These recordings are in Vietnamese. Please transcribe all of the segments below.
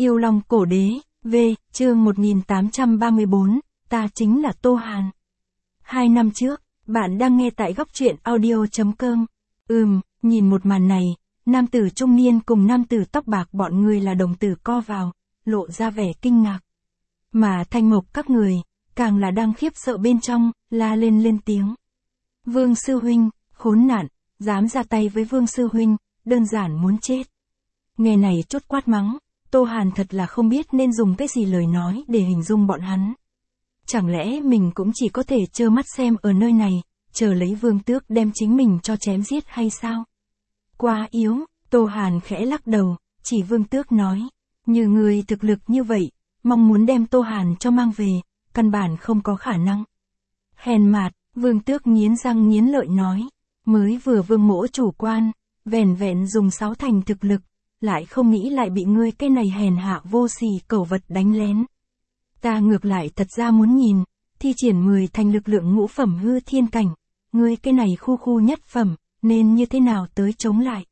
Yêu Long Cổ Đế, V, chương 1834, ta chính là Tô Hàn. 2 năm trước, bạn đang nghe tại góc truyện audio.com. Nhìn một màn này, nam tử trung niên cùng nam tử tóc bạc bọn người là đồng tử co vào, lộ ra vẻ kinh ngạc. Mà Thanh Mộc các người, càng là đang khiếp sợ bên trong, la lên tiếng. Vương sư huynh, khốn nạn, dám ra tay với Vương sư huynh, đơn giản muốn chết. Nghe này chốt quát mắng, Tô Hàn thật là không biết nên dùng cái gì lời nói để hình dung bọn hắn. Chẳng lẽ mình cũng chỉ có thể trơ mắt xem ở nơi này, chờ lấy Vương Tước đem chính mình cho chém giết hay sao? Quá yếu, Tô Hàn khẽ lắc đầu, chỉ Vương Tước nói, như người thực lực như vậy, mong muốn đem Tô Hàn cho mang về, căn bản không có khả năng. Hèn mạt, Vương Tước nghiến răng nghiến lợi nói, mới vừa Vương mỗ chủ quan, vẻn vẹn dùng 6 thành thực lực, lại không nghĩ lại bị ngươi cái này hèn hạ vô sỉ cẩu vật đánh lén. Ta ngược lại thật ra muốn nhìn, thi triển 10 thành lực lượng ngũ phẩm hư thiên cảnh, ngươi cái này khu nhất phẩm, nên như thế nào tới chống lại.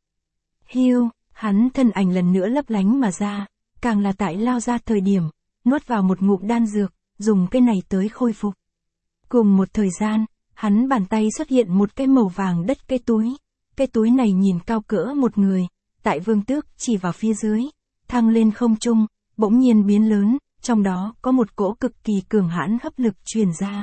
Hiu, hắn thân ảnh lần nữa lấp lánh mà ra, càng là tại lao ra thời điểm, nuốt vào một ngụm đan dược, dùng cái này tới khôi phục. Cùng một thời gian, hắn bàn tay xuất hiện một cái màu vàng đất cái túi này nhìn cao cỡ một người, tại Vương Tước chỉ vào phía dưới, thăng lên không trung, bỗng nhiên biến lớn, trong đó có một cỗ cực kỳ cường hãn hấp lực truyền ra.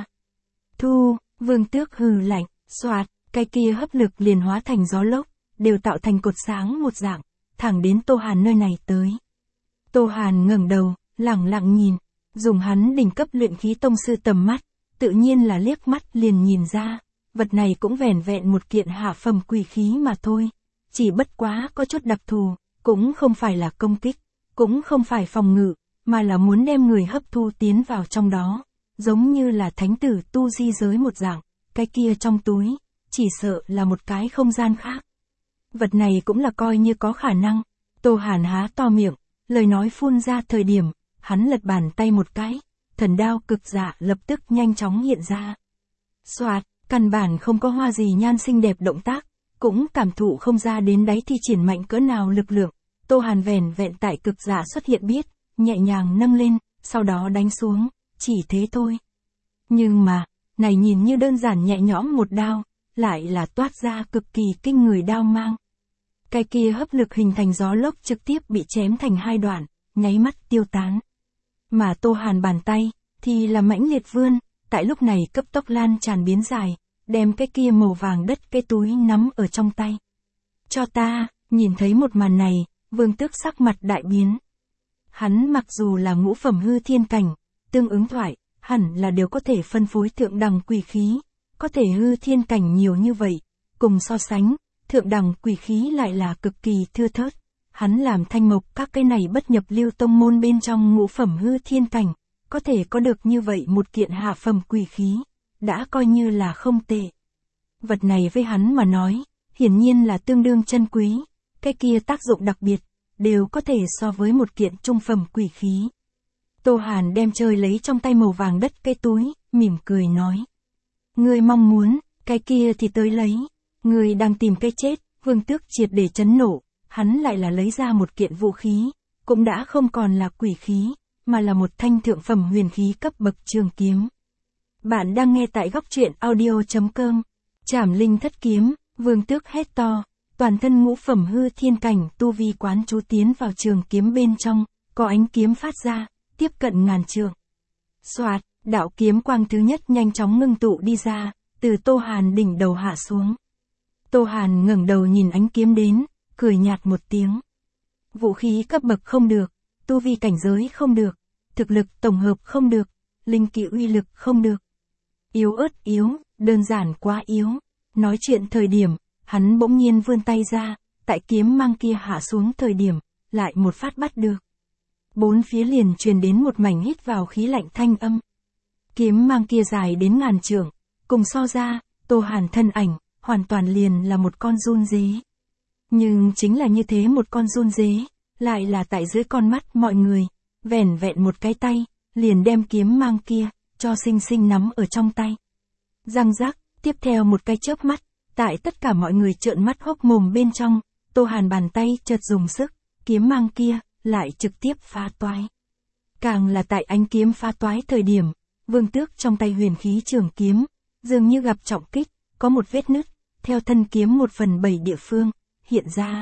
Thu, Vương Tước hừ lạnh, xoạt, cái kia hấp lực liền hóa thành gió lốc, đều tạo thành cột sáng một dạng, thẳng đến Tô Hàn nơi này tới. Tô Hàn ngẩng đầu, lẳng lặng nhìn, dùng hắn đỉnh cấp luyện khí tông sư tầm mắt, tự nhiên là liếc mắt liền nhìn ra, vật này cũng vẻn vẹn một kiện hạ phẩm quỷ khí mà thôi. Chỉ bất quá có chút đặc thù, cũng không phải là công kích, cũng không phải phòng ngự, mà là muốn đem người hấp thu tiến vào trong đó, giống như là thánh tử tu di giới một dạng, cái kia trong túi, chỉ sợ là một cái không gian khác. Vật này cũng là coi như có khả năng. Tô Hàn há to miệng, lời nói phun ra thời điểm, hắn lật bàn tay một cái, thần đao cực dạ lập tức nhanh chóng hiện ra. Xoạt, căn bản không có hoa gì nhan xinh đẹp động tác, cũng cảm thụ không ra đến đáy thi triển mạnh cỡ nào lực lượng. Tô Hàn vẻn vẹn tại cực dạ xuất hiện biết, nhẹ nhàng nâng lên, sau đó đánh xuống, chỉ thế thôi. Nhưng mà, này nhìn như đơn giản nhẹ nhõm một đao, lại là toát ra cực kỳ kinh người đao mang. Cái kia hấp lực hình thành gió lốc trực tiếp bị chém thành 2 đoạn, nháy mắt tiêu tán. Mà Tô Hàn bàn tay, thì là mãnh liệt vươn, tại lúc này cấp tốc lan tràn biến dài, đem cái kia màu vàng đất cái túi nắm ở trong tay. Cho ta, nhìn thấy một màn này, Vương Tước sắc mặt đại biến. Hắn mặc dù là ngũ phẩm hư thiên cảnh, tương ứng thoại, hẳn là đều có thể phân phối thượng đẳng quỷ khí, có thể hư thiên cảnh nhiều như vậy, cùng so sánh, thượng đẳng quỷ khí lại là cực kỳ thưa thớt. Hắn làm Thanh Mộc các cái này bất nhập lưu tông môn bên trong ngũ phẩm hư thiên cảnh, có thể có được như vậy một kiện hạ phẩm quỷ khí, đã coi như là không tệ. Vật này với hắn mà nói, hiển nhiên là tương đương chân quý, cái kia tác dụng đặc biệt, đều có thể so với một kiện trung phẩm quỷ khí. Tô Hàn đem chơi lấy trong tay màu vàng đất cái túi, mỉm cười nói. Ngươi mong muốn, cái kia thì tới lấy, ngươi đang tìm cái chết. Vương Tước triệt để chấn nổ, hắn lại là lấy ra một kiện vũ khí, cũng đã không còn là quỷ khí, mà là một thanh thượng phẩm huyền khí cấp bậc trường kiếm. Bạn đang nghe tại góc truyện audio.com. Trảm Linh Thất Kiếm, Vương Tước hét to, toàn thân ngũ phẩm hư thiên cảnh tu vi quán chú tiến vào trường kiếm bên trong, có ánh kiếm phát ra, tiếp cận ngàn trượng. Xoạt, đạo kiếm quang thứ nhất nhanh chóng ngưng tụ đi ra, từ Tô Hàn đỉnh đầu hạ xuống. Tô Hàn ngẩng đầu nhìn ánh kiếm đến, cười nhạt một tiếng. Vũ khí cấp bậc không được, tu vi cảnh giới không được, thực lực tổng hợp không được, linh kỹ uy lực không được. Yếu ớt yếu, đơn giản quá yếu. Nói chuyện thời điểm, hắn bỗng nhiên vươn tay ra, tại kiếm mang kia hạ xuống thời điểm, lại một phát bắt được. Bốn phía liền truyền đến một mảnh hít vào khí lạnh thanh âm. Kiếm mang kia dài đến ngàn trượng, cùng so ra, Tô Hàn thân ảnh, hoàn toàn liền là một con giun dế. Nhưng chính là như thế một con giun dế, lại là tại dưới con mắt mọi người, vẻn vẹn một cái tay, liền đem kiếm mang kia, cho xinh xinh nắm ở trong tay. Răng rắc, tiếp theo một cái chớp mắt, tại tất cả mọi người trợn mắt hốc mồm bên trong, Tô Hàn bàn tay chợt dùng sức, kiếm mang kia, lại trực tiếp phá toái. Càng là tại ánh kiếm phá toái thời điểm, Vương Tước trong tay huyền khí trường kiếm, dường như gặp trọng kích, có một vết nứt, theo thân kiếm 1/7 địa phương, hiện ra.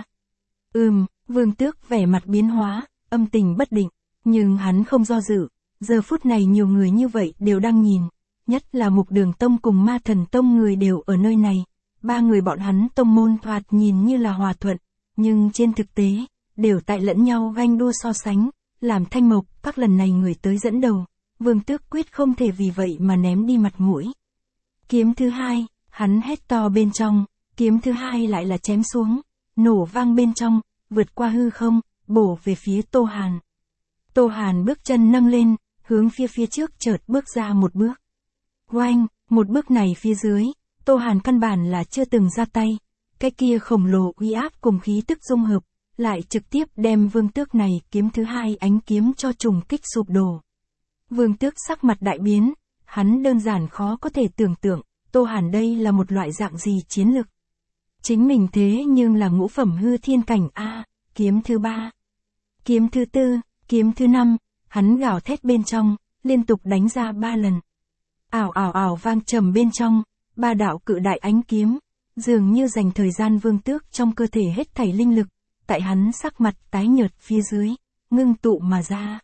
Vương Tước vẻ mặt biến hóa, âm tình bất định, nhưng hắn không do dự, giờ phút này nhiều người như vậy đều đang nhìn, nhất là Mục Đường Tông cùng Ma Thần Tông người đều ở nơi này, ba người bọn hắn tông môn thoạt nhìn như là hòa thuận, nhưng trên thực tế, đều tại lẫn nhau ganh đua so sánh, làm Thanh Mộc các lần này người tới dẫn đầu, Vương Tước quyết không thể vì vậy mà ném đi mặt mũi. Kiếm thứ hai, hắn hét to bên trong, kiếm thứ hai lại là chém xuống, nổ vang bên trong, vượt qua hư không, bổ về phía Tô Hàn. Tô Hàn bước chân nâng lên, hướng phía trước chợt bước ra một bước. Oanh, một bước này phía dưới, Tô Hàn căn bản là chưa từng ra tay, cái kia khổng lồ uy áp cùng khí tức dung hợp, lại trực tiếp đem Vương Tước này kiếm thứ hai ánh kiếm cho trùng kích sụp đổ. Vương Tước sắc mặt đại biến, hắn đơn giản khó có thể tưởng tượng, Tô Hàn đây là một loại dạng gì chiến lực. Chính mình thế nhưng là ngũ phẩm hư thiên cảnh A, kiếm thứ ba, kiếm thứ tư, kiếm thứ năm, hắn gào thét bên trong, liên tục đánh ra 3 lần. Ảo ảo ảo vang trầm bên trong, ba đạo cự đại ánh kiếm, dường như dành thời gian Vương Tước trong cơ thể hết thảy linh lực, tại hắn sắc mặt tái nhợt phía dưới, ngưng tụ mà ra.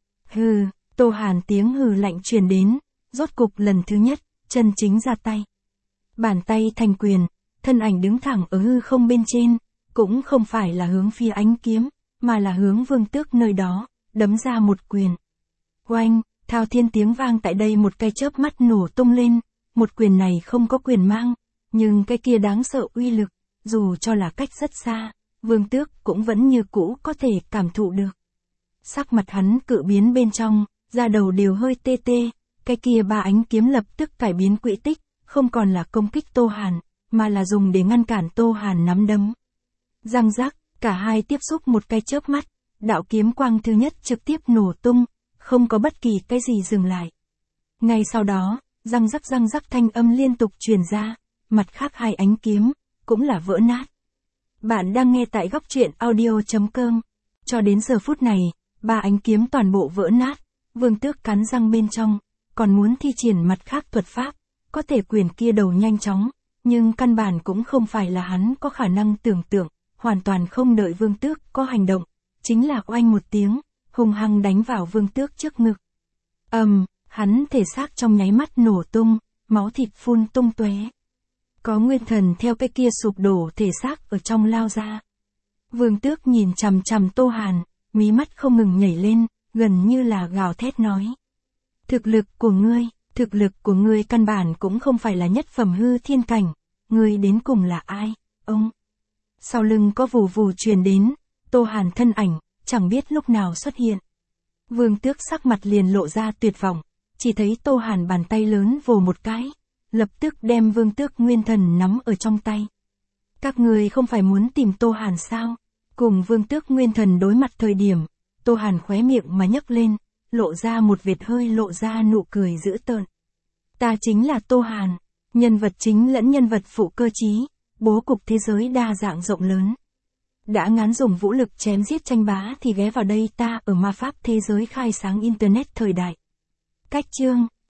Hừ, Tô Hàn tiếng hừ lạnh truyền đến, rốt cục lần thứ nhất, chân chính ra tay. Bàn tay thành quyền, thân ảnh đứng thẳng ở hư không bên trên, cũng không phải là hướng phía ánh kiếm, mà là hướng Vương Tước nơi đó, đấm ra một quyền. Oanh, thao thiên tiếng vang tại đây một cái chớp mắt nổ tung lên, một quyền này không có quyền mang, nhưng cái kia đáng sợ uy lực, dù cho là cách rất xa, Vương Tước cũng vẫn như cũ có thể cảm thụ được. Sắc mặt hắn cự biến bên trong, da đầu đều hơi tê tê, cái kia ba ánh kiếm lập tức cải biến quỹ tích, không còn là công kích Tô Hàn, mà là dùng để ngăn cản Tô Hàn nắm đấm. Răng rắc, cả hai tiếp xúc một cái chớp mắt, đạo kiếm quang thứ nhất trực tiếp nổ tung, không có bất kỳ cái gì dừng lại. Ngay sau đó, răng rắc thanh âm liên tục truyền ra, mặt khác hai ánh kiếm, cũng là vỡ nát. Bạn đang nghe tại góc truyện audio.com. Cho đến giờ phút này, ba ánh kiếm toàn bộ vỡ nát, Vương Tước cắn răng bên trong, còn muốn thi triển mặt khác thuật pháp, có thể quyền kia đầu nhanh chóng, nhưng căn bản cũng không phải là hắn có khả năng tưởng tượng, hoàn toàn không đợi Vương Tước có hành động, chính là oanh một tiếng, hung hăng đánh vào Vương Tước trước ngực. Hắn thể xác trong nháy mắt nổ tung, máu thịt phun tung tóe. Có nguyên thần theo cái kia sụp đổ thể xác ở trong lao ra. Vương Tước nhìn chằm chằm Tô Hàn, mí mắt không ngừng nhảy lên, gần như là gào thét nói. Thực lực của ngươi căn bản cũng không phải là nhất phẩm hư thiên cảnh, ngươi đến cùng là ai, ông? Sau lưng có vù vù truyền đến, Tô Hàn thân ảnh, chẳng biết lúc nào xuất hiện. Vương Tước sắc mặt liền lộ ra tuyệt vọng, chỉ thấy Tô Hàn bàn tay lớn vồ một cái, lập tức đem Vương Tước nguyên thần nắm ở trong tay. Các người không phải muốn tìm Tô Hàn sao? Cùng Vương Tước nguyên thần đối mặt thời điểm, Tô Hàn khóe miệng mà nhấc lên, lộ ra một vệt hơi lộ ra nụ cười dữ tợn. Ta chính là Tô Hàn, nhân vật chính lẫn nhân vật phụ cơ trí, bố cục thế giới đa dạng rộng lớn. Đã ngán dùng vũ lực chém giết tranh bá thì ghé vào đây ta ở ma pháp thế giới khai sáng internet thời đại. Cách chương